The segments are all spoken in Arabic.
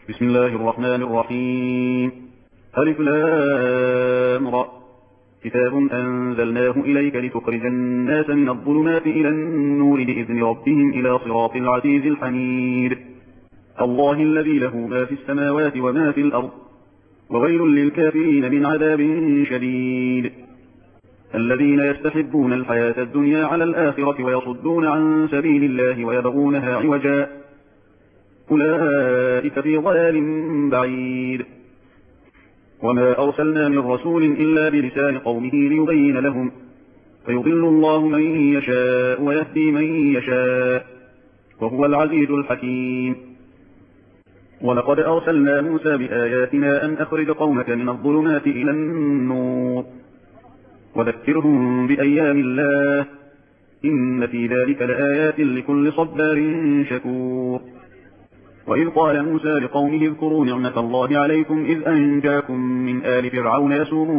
بسم الله الرحمن الرحيم. ألف لام را. كتاب أنزلناه إليك لتخرج الناس من الظلمات إلى النور بإذن ربهم إلى صراط العزيز الحميد. الله الذي له ما في السماوات وما في الأرض، وويل للكافرين من عذاب شديد. الذين يستحبون الحياة الدنيا على الآخرة ويصدون عن سبيل الله ويبغونها عوجا، أولئك في ضلال بعيد. وما أرسلنا من رسول إلا بلسان قومه ليبين لهم، فيضل الله من يشاء ويهدي من يشاء، وهو العزيز الحكيم. ولقد أرسلنا موسى بآياتنا أن أخرج قومك من الظلمات إلى النور وذكرهم بأيام الله، إن في ذلك لآيات لكل صبار شكور. وإذ قال موسى لقومه اذكروا نعمة الله عليكم إذ أنجاكم من آل فرعون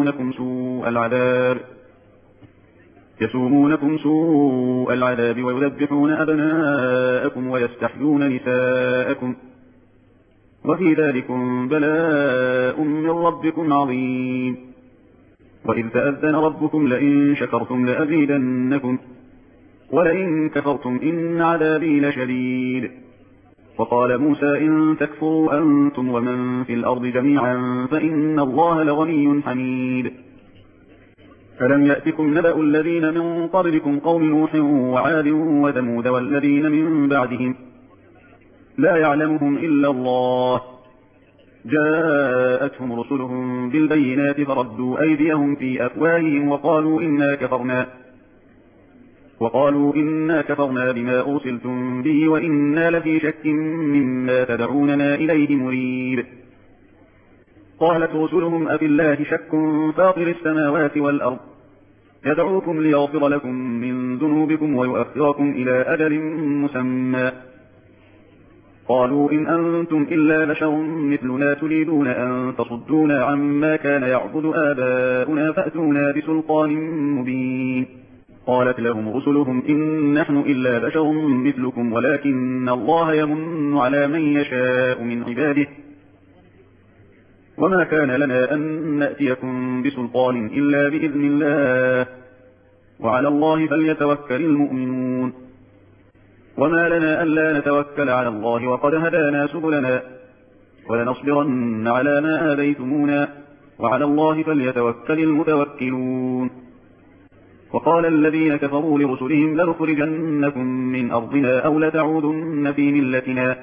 يسومونكم سوء العذاب ويذبحون أبناءكم ويستحيون نساءكم، وفي ذلكم بلاء من ربكم عظيم. وإذ تأذن ربكم لئن شكرتم لأزيدنكم ولئن كفرتم إن عذابي لشديد. وقال موسى إن تكفروا أنتم ومن في الأرض جميعا فإن الله لغني حميد. ألم يأتكم نبأ الذين من قبلكم قوم نوح وعاد وثمود والذين من بعدهم لا يعلمهم إلا الله، جاءتهم رسلهم بالبينات فردوا أيديهم في أفواههم وقالوا إنا كفرنا بما أرسلتم به وإنا لفي شك مما تدعوننا إليه مريب. قالت رسلهم أفي الله شك فاطر السماوات والأرض يدعوكم ليغفر لكم من ذنوبكم ويؤخركم إلى أجل مسمى، قالوا إن أنتم إلا بشر مثلنا تريدون أن تصدونا عما كان يعبد آباؤنا فأتونا بسلطان مبين. قالت لهم رسلهم إن نحن إلا بشر مثلكم ولكن الله يمن على من يشاء من عباده، وما كان لنا أن نأتيكم بسلطان إلا بإذن الله، وعلى الله فليتوكل المؤمنون. وما لنا ألا نتوكل على الله وقد هدانا سبلنا ولنصبرن على ما آذيتمونا وعلى الله فليتوكل المتوكلون. وقال الذين كفروا لرسلهم لنخرجنكم من أرضنا أو لتعودن في ملتنا،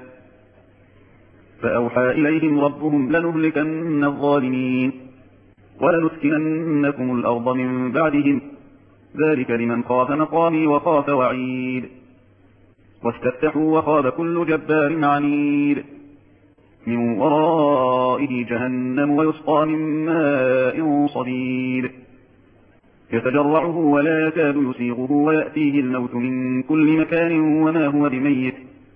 فأوحى إليهم ربهم لنهلكن الظالمين ولنسكننكم الأرض من بعدهم، ذلك لمن خاف مقامي وخاف وعيد. واستفتحوا وخاب كل جبار عنيد، من ورائه جهنم ويسقى من ماء صديد يتجرعه ولا يكاد يسيغه ويأتيه الموت من كل مكان وما هو بميت،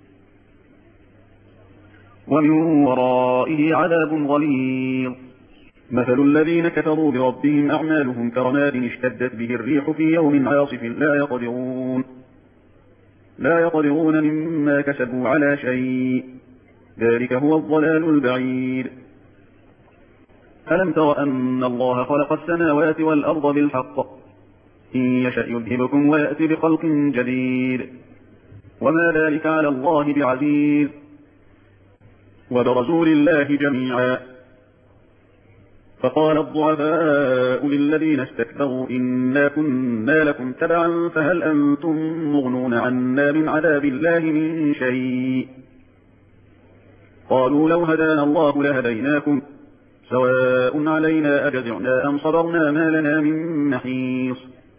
ومن ورائه عذاب غليظ. مثل الذين كفروا بربهم أعمالهم كرماد اشتدت به الريح في يوم عاصف لا يقدرون مما كسبوا على شيء، ذلك هو الضلال البعيد. ألم تر أن الله خلق السماوات والأرض بالحق، إن يشأ يذهبكم ويأتي بخلق جديد، وما ذلك على الله بعزيز. وبرزوا لله جميعا، فقال الضعفاء للذين استكبروا إنا كنا لكم تبعا فهل أنتم مغنون عنا من عذاب الله من شيء، قالوا لو هدانا الله لهديناكم سواء علينا أجزعنا أم صبرنا ما لنا من محيص.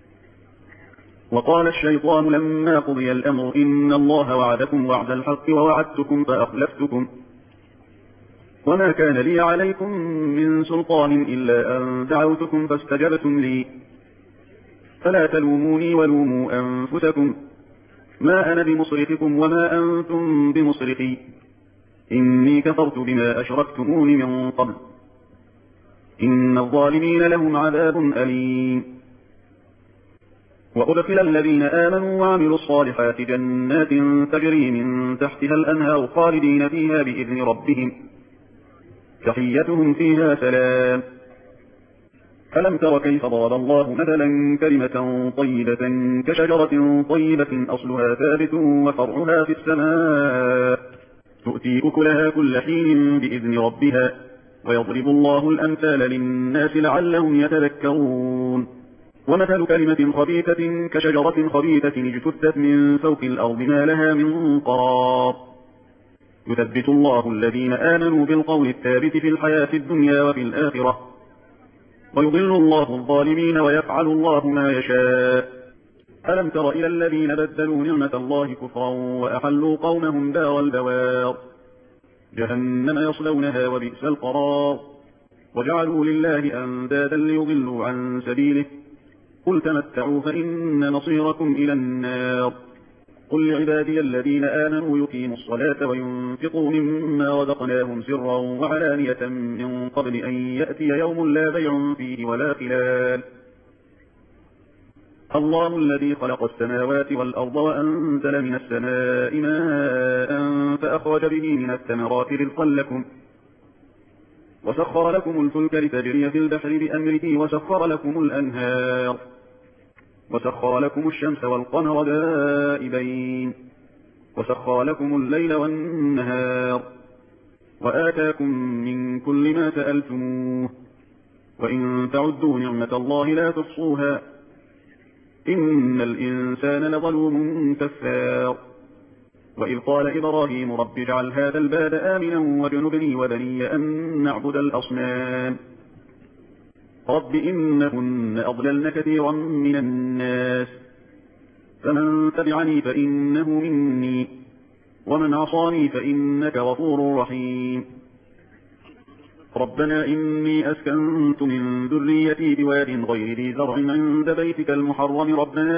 وقال الشيطان لما قضي الأمر إن الله وعدكم وعد الحق ووعدتكم فأخلفتكم، وما كان لي عليكم من سلطان إلا أن دعوتكم فاستجبتم لي، فلا تلوموني ولوموا أنفسكم، ما أنا بمصرخكم وما أنتم بمصرخي، إني كفرت بما أشركتمون من قبل، إن الظالمين لهم عذاب أليم. وأدخل الذين آمنوا وعملوا الصالحات جنات تجري من تحتها الأنهار خالدين فيها بإذن ربهم، تحيتهم فيها سلام. ألم تر كيف ضرب الله مثلا كلمة طيبة كشجرة طيبة أصلها ثابت وفرعها في السماء تؤتي أكلها كل حين بإذن ربها ويضرب الله الأمثال للناس لعلهم يتذكرون. ومثل كلمة خبيثة كشجرة خبيثة اجتثت من فوق الأرض ما لها من قرار. يثبت الله الذين آمنوا بالقول الثابت في الحياة الدنيا وفي الآخرة ويضل الله الظالمين ويفعل الله ما يشاء. ألم تر إلى الذين بدلوا نعمة الله كفرا وأحلوا قومهم دار البوار جهنم يصلونها وبئس القرار. وجعلوا لله أندادا ليضلوا عن سبيله قل تمتعوا فإن مصيركم إلى النار. قل لعبادي الذين آمنوا يقيموا الصلاة وينفقوا مما رزقناهم سرا وعلانية من قبل أن يأتي يوم لا بيع فيه ولا خلال. الله الذي خلق السماوات والأرض وأنزل من السماء ماء فأخرج به من الثمرات رزقا لكم وسخر لكم الفلك لتجري في البحر بأمره وسخر لكم الأنهار وسخر لكم الشمس والقمر دائبين وسخر لكم الليل والنهار وآتاكم من كل ما سألتموه وإن تعدوا نعمة الله لا تحصوها إن الإنسان لظلوم كفار. وإذ قال إبراهيم رب اجعل هذا البلد آمنا واجنبني وبني أن نعبد الأصنام رب إنهن أضللن كثيرا من الناس فمن تبعني فإنه مني ومن عصاني فإنك غفور رحيم. ربنا إني أسكنت من ذريتي بواد غير ذي زرع عند بيتك المحرم ربنا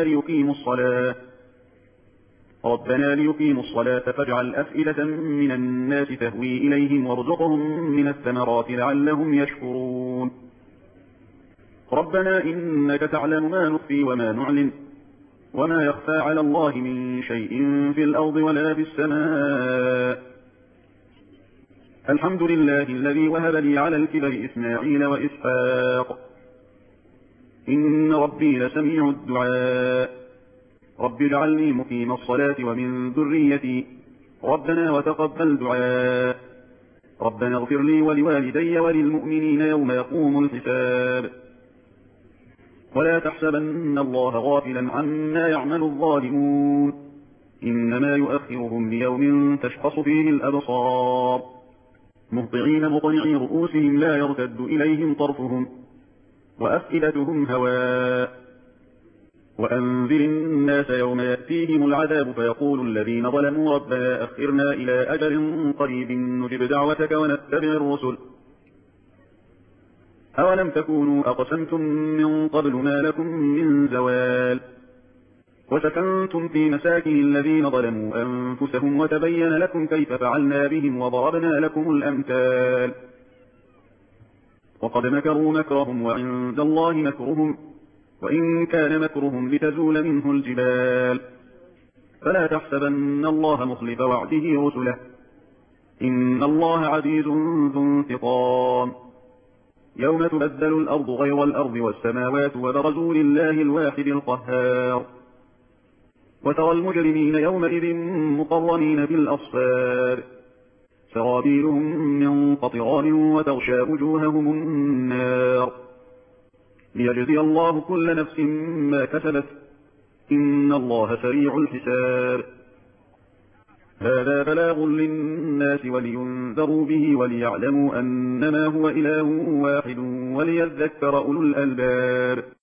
ليقيموا الصلاة فاجعل أفئدة من الناس تهوي إليهم وارزقهم من الثمرات لعلهم يشكرون. ربنا إنك تعلم ما نخفي وما نعلن وما يخفى على الله من شيء في الأرض ولا في السماء. الحمد لله الذي وهب لي على الكبر إسماعيل وإسحاق إن ربي لسميع الدعاء. رب اجعلني مقيم الصلاة ومن ذريتي ربنا وتقبل دعاء. ربنا اغفر لي ولوالدي وللمؤمنين يوم يقوم الحساب. ولا تحسبن الله غافلا عما يعمل الظالمون إنما يؤخرهم ليوم تشخص فيه الأبصار مهطعين مقنعي رؤوسهم لا يرتد إليهم طرفهم وأفئدتهم هواء. وأنذر الناس يوم يأتيهم العذاب فيقول الذين ظلموا ربنا أخرنا إلى أجل قريب نجب دعوتك ونتبع الرسل أولم تكونوا أقسمتم من قبل ما لكم من زوال. وسكنتم في مساكن الذين ظلموا أنفسهم وتبين لكم كيف فعلنا بهم وضربنا لكم الأمثال. وقد مكروا مكرهم وعند الله مكرهم وإن كان مكرهم لتزول منه الجبال. فلا تحسبن الله مخلف وعده رسله إن الله عزيز ذو انتقام. يوم تبدل الأرض غير الأرض والسماوات وبرزوا لله الواحد القهار. وترى المجرمين يومئذ مقرنين في الأصفاد سرابيلهم من قطران وتغشى وجوههم النار ليجزي الله كل نفس ما كسبت إن الله سريع الحساب. هذا بلاغ للناس ولينذروا به وليعلموا أنما هو إله واحد وليذكر أولو الألباب.